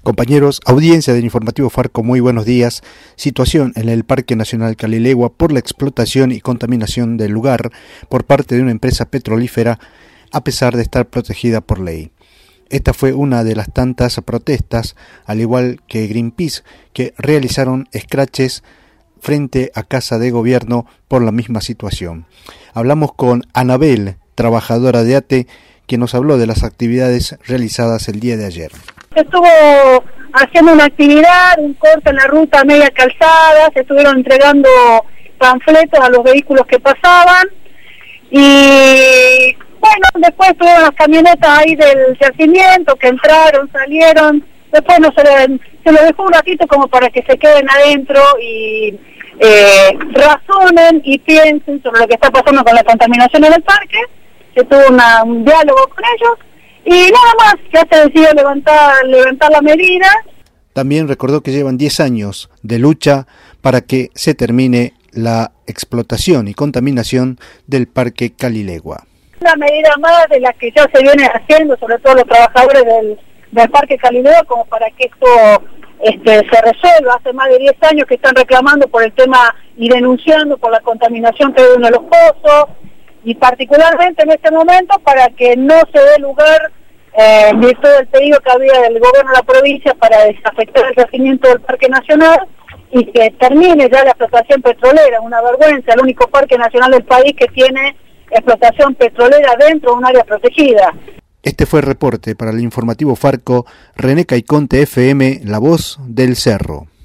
Compañeros, audiencia del informativo Farco, muy buenos días. Situación en el Parque Nacional Calilegua por la explotación y contaminación del lugar por parte de una empresa petrolífera, a pesar de estar protegida por ley. Esta fue una de las tantas protestas, al igual que Greenpeace, que realizaron escraches frente a Casa de Gobierno por la misma situación. Hablamos con Anabel, trabajadora de ATE, que nos habló de las actividades realizadas el día de ayer. Estuvo haciendo una actividad, un corte en la ruta a media calzada, se estuvieron entregando panfletos a los vehículos que pasaban y bueno, después tuvieron las camionetas ahí del yacimiento que entraron, salieron, después se lo dejó un ratito como para que se queden adentro y razonen y piensen sobre lo que está pasando con la contaminación en el parque. Se tuvo un diálogo con ellos. Y nada más, ya se decidió levantar la medida. También recordó que llevan 10 años de lucha para que se termine la explotación y contaminación del Parque Calilegua. Una medida más de la que ya se viene haciendo, sobre todo los trabajadores del Parque Calilegua, como para que esto se resuelva. Hace más de 10 años que están reclamando por el tema y denunciando por la contaminación que hay en los pozos, y particularmente en este momento para que no se dé lugar, en virtud del pedido que había del gobierno de la provincia para desafectar el yacimiento del Parque Nacional y que termine ya la explotación petrolera. Una vergüenza, el único parque nacional del país que tiene explotación petrolera dentro de un área protegida. Este fue el reporte para el informativo Farco, René Caiconte FM, La Voz del Cerro.